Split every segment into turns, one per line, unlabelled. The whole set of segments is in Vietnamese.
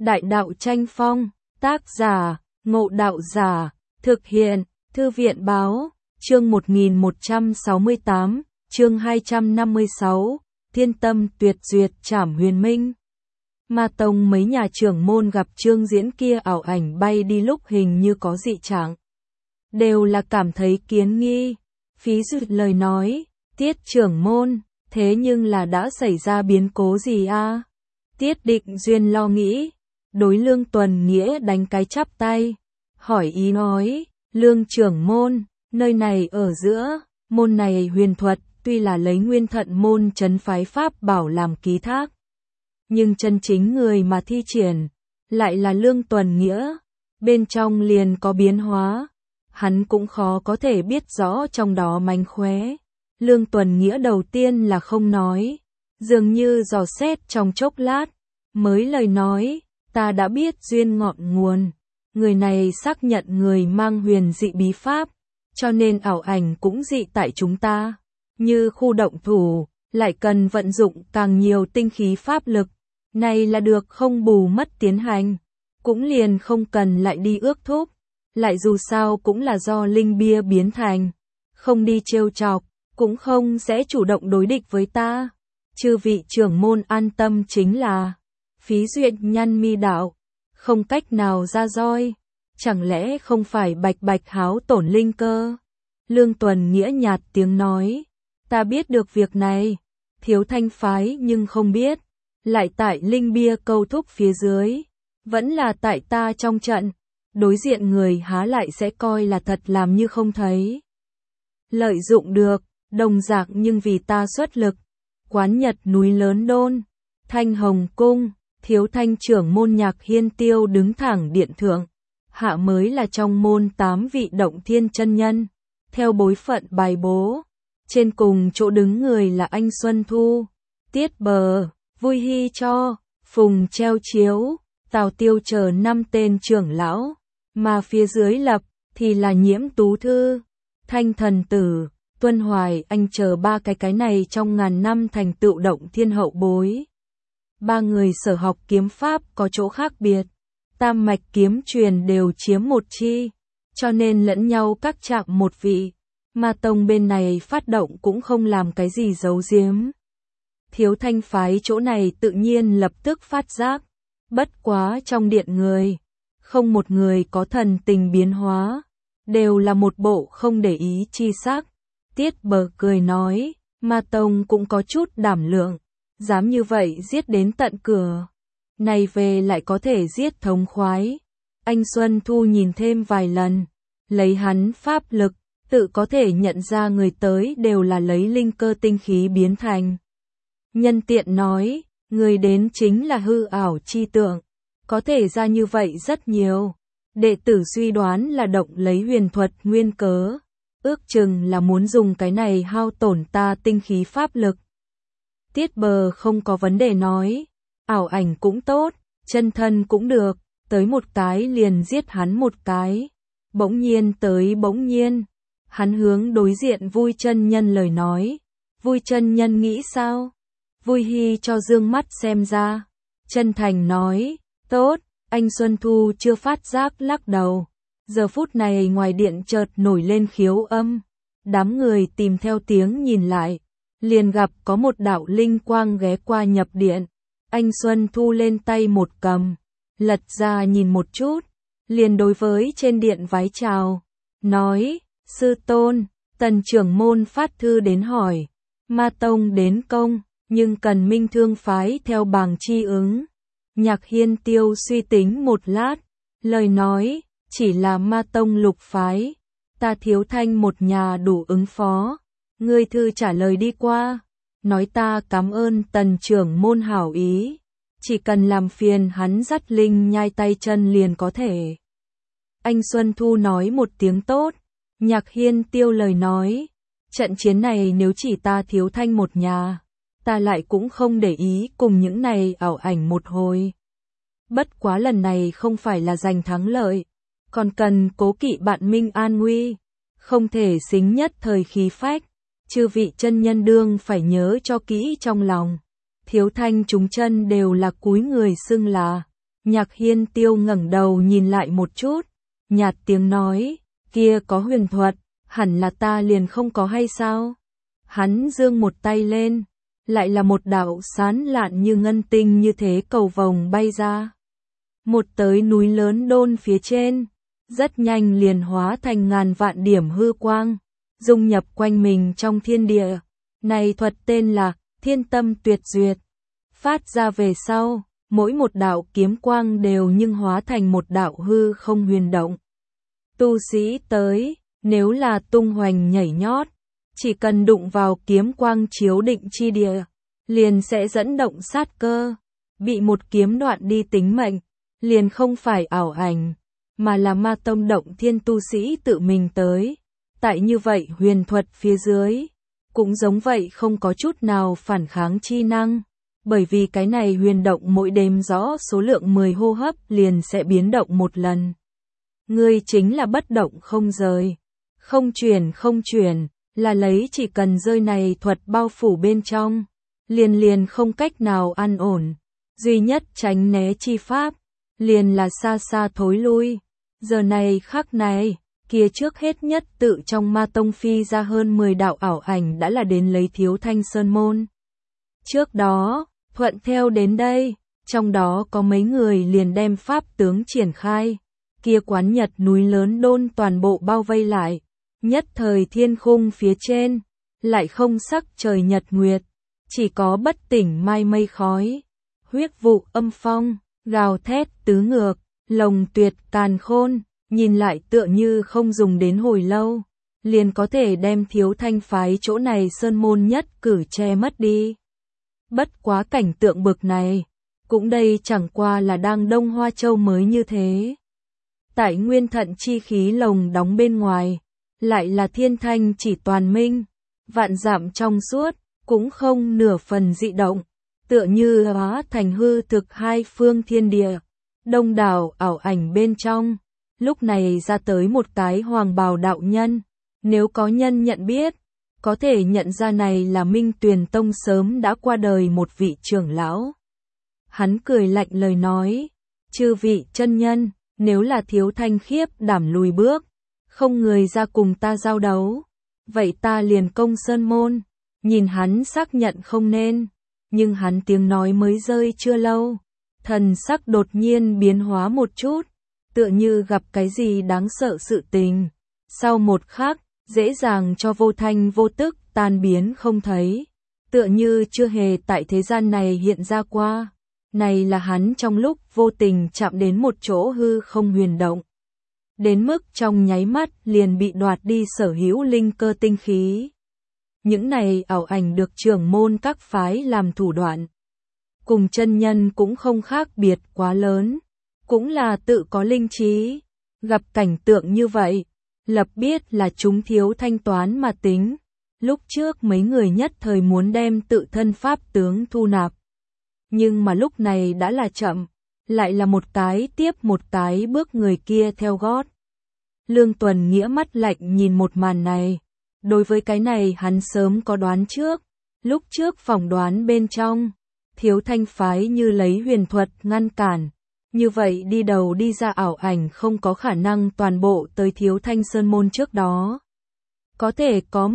Đại đạo tranh phong, tác giả, Ngộ Đạo Giả, thực hiện, Thư viện báo, chương 1168, chương 256, Thiên Tâm Tuyệt Duyệt Trảm Huyền Minh. Ma tông mấy nhà trưởng môn gặp Trương Diễn kia ảo ảnh bay đi lúc hình như có dị trạng. Đều là cảm thấy kiến nghi. Phí Duyệt lời nói, Tiết trưởng môn, thế nhưng là đã xảy ra biến cố gì a? Tiết Định Duyên lo nghĩ, đối Lương Tuần Nghĩa đánh cái chắp tay, hỏi ý nói, Lương trưởng môn, nơi này ở giữa, môn này huyền thuật, tuy là lấy Nguyên Thận môn trấn phái pháp bảo làm ký thác, nhưng chân chính người mà thi triển, lại là Lương Tuần Nghĩa, bên trong liền có biến hóa, hắn cũng khó có thể biết rõ trong đó mánh khóe. Lương Tuần Nghĩa đầu tiên là không nói, dường như dò xét trong chốc lát, mới lời nói, ta đã biết duyên ngọn nguồn, người này xác nhận người mang huyền dị bí pháp, cho nên ảo ảnh cũng dị tại chúng ta, như khu động thủ, lại cần vận dụng càng nhiều tinh khí pháp lực, này là được không bù mất tiến hành, cũng liền không cần lại đi ước thúc, lại dù sao cũng là do linh bia biến thành, không đi trêu chọc, cũng không sẽ chủ động đối địch với ta. Chư vị trưởng môn an tâm chính là, Phí Duyệt nhăn mi đạo, không cách nào ra roi, chẳng lẽ không phải bạch bạch háo tổn linh cơ? Lương Tuần Nghĩa nhạt tiếng nói, ta biết được việc này, Thiếu Thanh phái nhưng không biết, lại tại linh bia câu thúc phía dưới, vẫn là tại ta trong trận, đối diện người há lại sẽ coi là thật làm như không thấy. Lợi dụng được, đồng dạng nhưng vì ta xuất lực, Quán Nhật núi lớn đôn, Thanh Hồng cung, Thiếu Thanh trưởng môn Nhạc Hiên Tiêu đứng thẳng điện thượng, hạ mới là trong môn 8 vị động thiên chân nhân, theo bối phận bài bố, trên cùng chỗ đứng người là anh Xuân Thu, Tiết Bờ, Vui Hy Cho, Phùng Treo Chiếu, Tào Tiêu chờ 5 tên trưởng lão, mà phía dưới lập thì là Nhiễm Tú Thư, Thanh Thần Tử, Tuân Hoài Anh chờ ba cái này trong ngàn năm thành tựu động thiên hậu bối. Ba người sở học kiếm pháp có chỗ khác biệt, tam mạch kiếm truyền đều chiếm một chi, cho nên lẫn nhau các chạm một vị, mà tông bên này phát động cũng không làm cái gì giấu giếm. Thiếu Thanh phái chỗ này tự nhiên lập tức phát giác, bất quá trong điện người, không một người có thần tình biến hóa, đều là một bộ không để ý chi sắc. Tiết Bờ cười nói, Ma tông cũng có chút đảm lượng, dám như vậy giết đến tận cửa, này về lại có thể giết thống khoái. Anh Xuân Thu nhìn thêm vài lần, lấy hắn pháp lực, tự có thể nhận ra người tới đều là lấy linh cơ tinh khí biến thành. Nhân tiện nói, người đến chính là hư ảo chi tượng, có thể ra như vậy rất nhiều. Đệ tử suy đoán là động lấy huyền thuật nguyên cớ, ước chừng là muốn dùng cái này hao tổn ta tinh khí pháp lực. Tiết Bờ không có vấn đề nói, ảo ảnh cũng tốt, chân thân cũng được, tới một cái liền giết hắn một cái. Bỗng nhiên, hắn hướng đối diện Vui chân nhân lời nói, Vui chân nhân nghĩ sao? Vui Hy cho dương mắt xem ra, chân thành nói, tốt. Anh Xuân Thu chưa phát giác lắc đầu. Giờ phút này ngoài điện chợt nổi lên khiếu âm. Đám người tìm theo tiếng nhìn lại. Liền gặp có một đạo linh quang ghé qua nhập điện. Anh Xuân Thu lên tay một cầm. Lật ra nhìn một chút. Liền đối với trên điện vái chào. Nói, sư tôn, Tần trưởng môn phát thư đến hỏi. Ma tông đến công, nhưng cần Minh Thương phái theo bảng chi ứng. Nhạc Hiên Tiêu suy tính một lát, lời nói, chỉ là Ma tông lục phái, ta Thiếu Thanh một nhà đủ ứng phó, ngươi thư trả lời đi qua, nói ta cảm ơn Tần trưởng môn hảo ý, chỉ cần làm phiền hắn dắt linh nhai tay chân liền có thể. Anh Xuân Thu nói một tiếng tốt, Nhạc Hiên Tiêu lời nói, trận chiến này nếu chỉ ta Thiếu Thanh một nhà, ta lại cũng không để ý cùng những này ảo ảnh một hồi. Bất quá lần này không phải là giành thắng lợi, còn cần cố kỵ bạn Minh an nguy, không thể xính nhất thời khí phách, chư vị chân nhân đương phải nhớ cho kỹ trong lòng. Thiếu Thanh chúng chân đều là cúi người xưng là Nhạc Hiên Tiêu ngẩng đầu nhìn lại một chút, nhạt tiếng nói, kia có huyền thuật, hẳn là ta liền không có hay sao? Hắn giương một tay lên, lại là một đạo sán lạn như ngân tinh như thế cầu vồng bay ra. Một tới núi lớn đôn phía trên, rất nhanh liền hóa thành ngàn vạn điểm hư quang, dung nhập quanh mình trong thiên địa. Này thuật tên là Thiên Tâm Tuyệt Duyệt. Phát ra về sau, mỗi một đạo kiếm quang đều nhưng hóa thành một đạo hư không huyền động. Tu sĩ tới, nếu là tung hoành nhảy nhót, chỉ cần đụng vào kiếm quang chiếu định chi địa, liền sẽ dẫn động sát cơ, bị một kiếm đoạn đi tính mệnh, liền không phải ảo ảnh, mà là ma tông động thiên tu sĩ tự mình tới. Tại như vậy huyền thuật phía dưới, cũng giống vậy không có chút nào phản kháng chi năng, bởi vì cái này huyền động mỗi đêm rõ số lượng 10 hô hấp liền sẽ biến động một lần. Ngươi chính là bất động không rời, không chuyển, là lấy chỉ cần rơi này thuật bao phủ bên trong, liền không cách nào an ổn, duy nhất tránh né chi pháp, liền là xa xa thối lui. Giờ này khắc này, kia trước hết nhất tự trong ma tông phi ra hơn 10 đạo ảo ảnh đã là đến lấy Thiếu Thanh Sơn môn. Trước đó, thuận theo đến đây, trong đó có mấy người liền đem pháp tướng triển khai, kia quán nhật núi lớn đôn toàn bộ bao vây lại, nhất thời thiên khung phía trên, lại không sắc trời nhật nguyệt, chỉ có bất tỉnh mai mây khói, huyết vụ âm phong, gào thét tứ ngược, lồng tuyệt càn khôn, nhìn lại tựa như không dùng đến hồi lâu, liền có thể đem Thiếu Thanh phái chỗ này sơn môn nhất cử che mất đi. Bất quá cảnh tượng bực này, cũng đây chẳng qua là đang Đông Hoa Châu mới như thế. Tại nguyên thận chi khí lồng đóng bên ngoài, lại là thiên thanh chỉ toàn minh, vạn dặm trong suốt, cũng không nửa phần dị động, tựa như hóa thành hư thực hai phương thiên địa. Đông đảo ảo ảnh bên trong, lúc này ra tới một cái hoàng bào đạo nhân, nếu có nhân nhận biết, có thể nhận ra này là Minh Tuyền Tông sớm đã qua đời một vị trưởng lão. Hắn cười lạnh lời nói, chư vị chân nhân, nếu là Thiếu Thanh khiếp đảm lùi bước, không người ra cùng ta giao đấu, vậy ta liền công sơn môn. Nhìn hắn xác nhận không nên, nhưng hắn tiếng nói mới rơi chưa lâu, thần sắc đột nhiên biến hóa một chút, tựa như gặp cái gì đáng sợ sự tình. Sau một khắc, dễ dàng cho vô thanh vô tức tan biến không thấy, tựa như chưa hề tại thế gian này hiện ra qua. Này là hắn trong lúc vô tình chạm đến một chỗ hư không huyền động, đến mức trong nháy mắt liền bị đoạt đi sở hữu linh cơ tinh khí. Những này ảo ảnh được trưởng môn các phái làm thủ đoạn, cùng chân nhân cũng không khác biệt quá lớn, cũng là tự có linh trí, gặp cảnh tượng như vậy, lập biết là chúng Thiếu Thanh toán mà tính. Lúc trước mấy người nhất thời muốn đem tự thân pháp tướng thu nạp, nhưng mà lúc này đã là chậm, lại là một cái tiếp một cái bước người kia theo gót. Lương Tuần Nghĩa mắt lạnh nhìn một màn này, đối với cái này hắn sớm có đoán trước, lúc trước phỏng đoán bên trong, Thiếu Thanh phái như lấy huyền thuật ngăn cản, như vậy đi đầu đi ra ảo ảnh không có khả năng toàn bộ tới Thiếu Thanh Sơn môn trước đó. Có thể có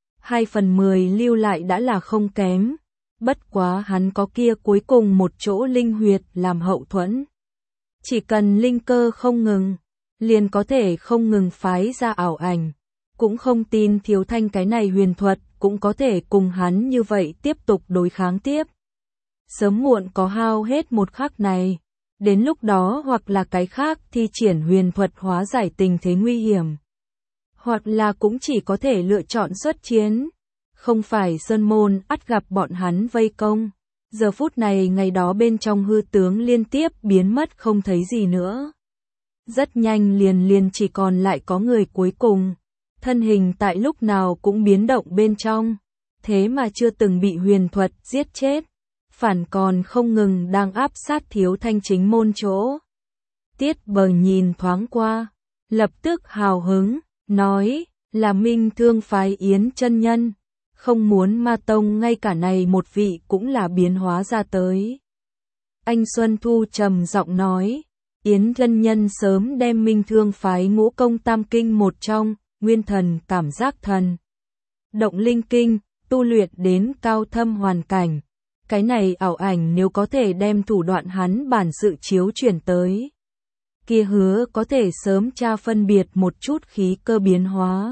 1/2/10 lưu lại đã là không kém, bất quá hắn có kia cuối cùng một chỗ linh huyệt làm hậu thuẫn. Chỉ cần linh cơ không ngừng, liền có thể không ngừng phái ra ảo ảnh, cũng không tin Thiếu Thanh cái này huyền thuật cũng có thể cùng hắn như vậy tiếp tục đối kháng tiếp. Sớm muộn có hao hết một khắc này, đến lúc đó hoặc là cái khác thi triển huyền thuật hóa giải tình thế nguy hiểm, hoặc là cũng chỉ có thể lựa chọn xuất chiến, không phải sơn môn ắt gặp bọn hắn vây công. Giờ phút này ngày đó bên trong hư tướng liên tiếp biến mất không thấy gì nữa. Rất nhanh liền chỉ còn lại có người cuối cùng, thân hình tại lúc nào cũng biến động bên trong, thế mà chưa từng bị huyền thuật giết chết, phản còn không ngừng đang áp sát Thiếu Thanh chính môn chỗ. Tiết Bờ nhìn thoáng qua, lập tức hào hứng, nói, là Minh Thương phái Yến chân nhân, không muốn ma tông ngay cả này một vị cũng là biến hóa ra tới. Anh Xuân Thu trầm giọng nói, Yến Lân Nhân sớm đem Minh Thương phái ngũ công tam kinh một trong, nguyên thần cảm giác thần. Động linh kinh, tu luyện đến cao thâm hoàn cảnh. Cái này ảo ảnh nếu có thể đem thủ đoạn hắn bản sự chiếu chuyển tới. Kia hứa có thể sớm tra phân biệt một chút khí cơ biến hóa.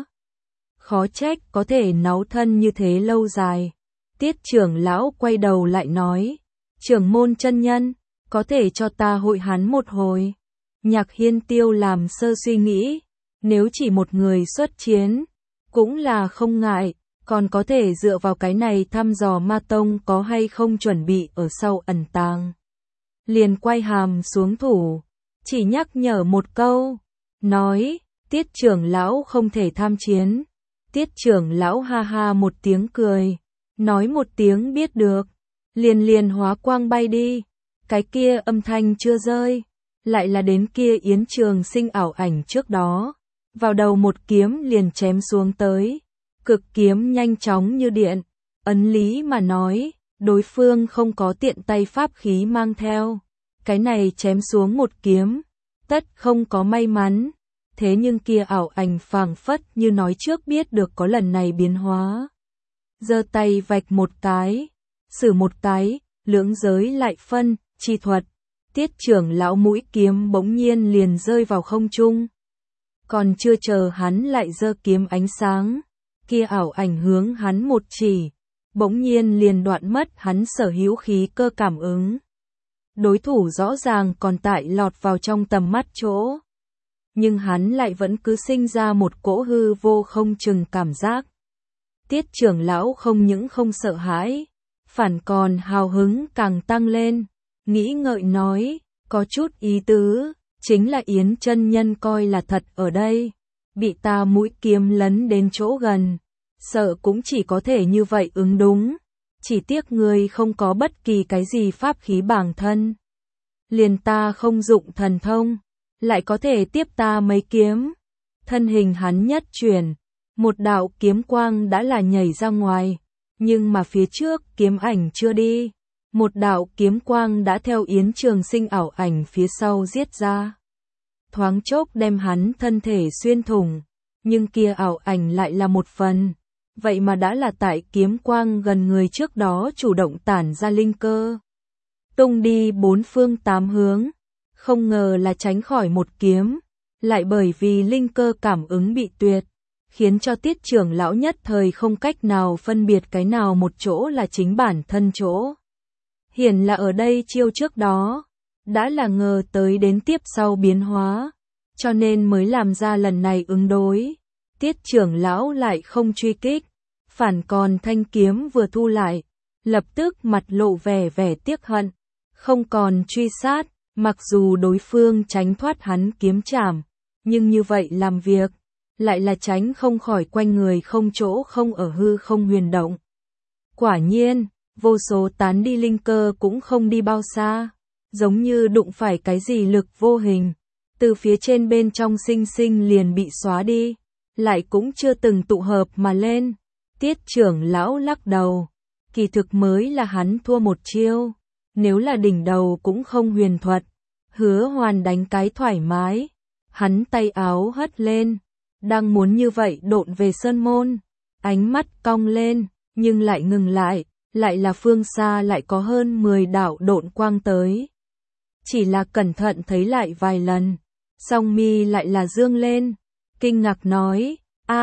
Khó trách có thể náu thân như thế lâu dài. Tiết trưởng lão quay đầu lại nói, trưởng môn chân nhân, có thể cho ta hội hắn một hồi. Nhạc Hiên Tiêu làm sơ suy nghĩ, nếu chỉ một người xuất chiến, cũng là không ngại, còn có thể dựa vào cái này thăm dò ma tông có hay không chuẩn bị ở sau ẩn tàng. Liền quay hàm xuống thủ, chỉ nhắc nhở một câu, nói, Tiết trưởng lão không thể tham chiến. Tiết trưởng lão ha ha một tiếng cười, nói một tiếng biết được, liền hóa quang bay đi. Cái kia âm thanh chưa rơi, lại là đến kia Yến Trường Sinh ảo ảnh trước đó, vào đầu một kiếm liền chém xuống tới, cực kiếm nhanh chóng như điện, ấn lý mà nói, đối phương không có tiện tay pháp khí mang theo, cái này chém xuống một kiếm, tất không có may mắn, thế nhưng kia ảo ảnh phảng phất như nói trước biết được có lần này biến hóa. Giơ tay vạch một cái, sử một cái, lưỡng giới lại phân, chi thuật. Tiết trưởng lão mũi kiếm bỗng nhiên liền rơi vào không trung. Còn chưa chờ hắn lại giơ kiếm ánh sáng, kia ảo ảnh hướng hắn một chỉ, bỗng nhiên liền đoạn mất hắn sở hữu khí cơ cảm ứng. Đối thủ rõ ràng còn tại lọt vào trong tầm mắt chỗ, nhưng hắn lại vẫn cứ sinh ra một cỗ hư vô không chừng cảm giác. Tiết trưởng lão không những không sợ hãi, phản còn hào hứng càng tăng lên, nghĩ ngợi nói, có chút ý tứ, chính là Yến chân nhân coi là thật ở đây, bị ta mũi kiếm lấn đến chỗ gần, sợ cũng chỉ có thể như vậy ứng đúng, chỉ tiếc người không có bất kỳ cái gì pháp khí bản thân. Liền ta không dụng thần thông, lại có thể tiếp ta mấy kiếm. Thân hình hắn nhất chuyển, một đạo kiếm quang đã là nhảy ra ngoài, nhưng mà phía trước kiếm ảnh chưa đi, một đạo kiếm quang đã theo Yến Trường Sinh ảo ảnh phía sau giết ra. Thoáng chốc đem hắn thân thể xuyên thủng, nhưng kia ảo ảnh lại là một phần, vậy mà đã là tại kiếm quang gần người trước đó chủ động tản ra linh cơ. Tung đi bốn phương tám hướng, không ngờ là tránh khỏi một kiếm, lại bởi vì linh cơ cảm ứng bị tuyệt, khiến cho Tiết trưởng lão nhất thời không cách nào phân biệt cái nào một chỗ là chính bản thân chỗ. Hiển là ở đây chiêu trước đó, đã là ngờ tới đến tiếp sau biến hóa, cho nên mới làm ra lần này ứng đối. Tiết trưởng lão lại không truy kích, phản còn thanh kiếm vừa thu lại, lập tức mặt lộ vẻ tiếc hận, không còn truy sát, mặc dù đối phương tránh thoát hắn kiếm chảm, nhưng như vậy làm việc, lại là tránh không khỏi quanh người không chỗ không ở hư không huyền động. Quả nhiên, vô số tán đi linh cơ cũng không đi bao xa, giống như đụng phải cái gì lực vô hình, từ phía trên bên trong sinh sinh liền bị xóa đi, lại cũng chưa từng tụ hợp mà lên. Tiết trưởng lão lắc đầu, kỳ thực mới là hắn thua một chiêu, nếu là đỉnh đầu cũng không huyền thuật, Hứa Hoàn đánh cái thoải mái, hắn tay áo hất lên, đang muốn như vậy độn về sơn môn, ánh mắt cong lên, nhưng lại ngừng lại là phương xa lại có hơn 10 đạo độn quang tới. Chỉ là cẩn thận thấy lại vài lần, song mi lại là dương lên, kinh ngạc nói,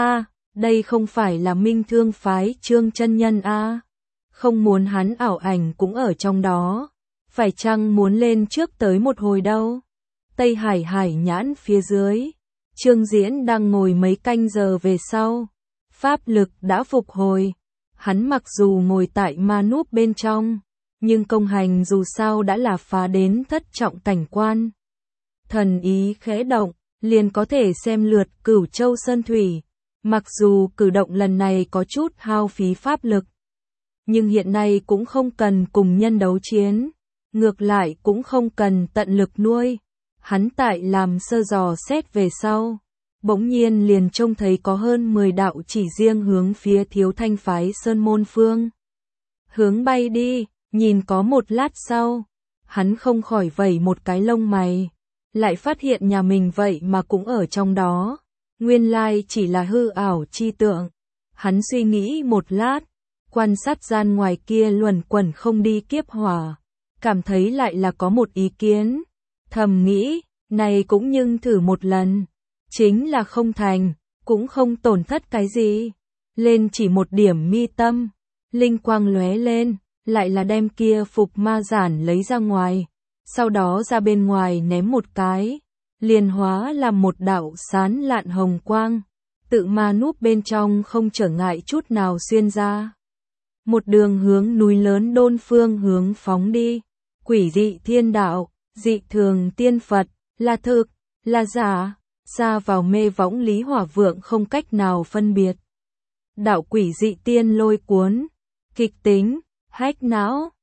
đây không phải là Minh Thương phái Trương chân nhân không muốn hắn ảo ảnh cũng ở trong đó, phải chăng muốn lên trước tới một hồi đâu. Tây Hải nhãn phía dưới, Trương Diễn đang ngồi mấy canh giờ về sau, pháp lực đã phục hồi, hắn mặc dù ngồi tại ma núp bên trong, nhưng công hành dù sao đã là phá đến thất trọng cảnh quan. Thần ý khẽ động, liền có thể xem lượt Cửu Châu Sơn Thủy, mặc dù cử động lần này có chút hao phí pháp lực, nhưng hiện nay cũng không cần cùng nhân đấu chiến, ngược lại cũng không cần tận lực nuôi. Hắn tại làm sơ dò xét về sau, bỗng nhiên liền trông thấy có hơn 10 đạo chỉ riêng hướng phía Thiếu Thanh phái Sơn môn phương hướng bay đi, nhìn có một lát sau, hắn không khỏi vẩy một cái lông mày, lại phát hiện nhà mình vậy mà cũng ở trong đó, nguyên lai chỉ là hư ảo chi tượng. Hắn suy nghĩ một lát, quan sát gian ngoài kia luẩn quẩn không đi kiếp hỏa, cảm thấy lại là có một ý kiến, thầm nghĩ, này cũng nhưng thử một lần, chính là không thành, cũng không tổn thất cái gì. Lên chỉ một điểm mi tâm, linh quang lóe lên, lại là đem kia phục ma giản lấy ra ngoài, sau đó ra bên ngoài ném một cái, liền hóa làm một đạo sán lạn hồng quang, tự ma núp bên trong không trở ngại chút nào xuyên ra. Một đường hướng núi lớn Đôn phương hướng phóng đi, quỷ dị thiên đạo, dị thường tiên Phật, là thực, là giả, xa vào mê võng Lý Hỏa Vượng không cách nào phân biệt. Đạo quỷ dị tiên lôi cuốn, kịch tính, hách não,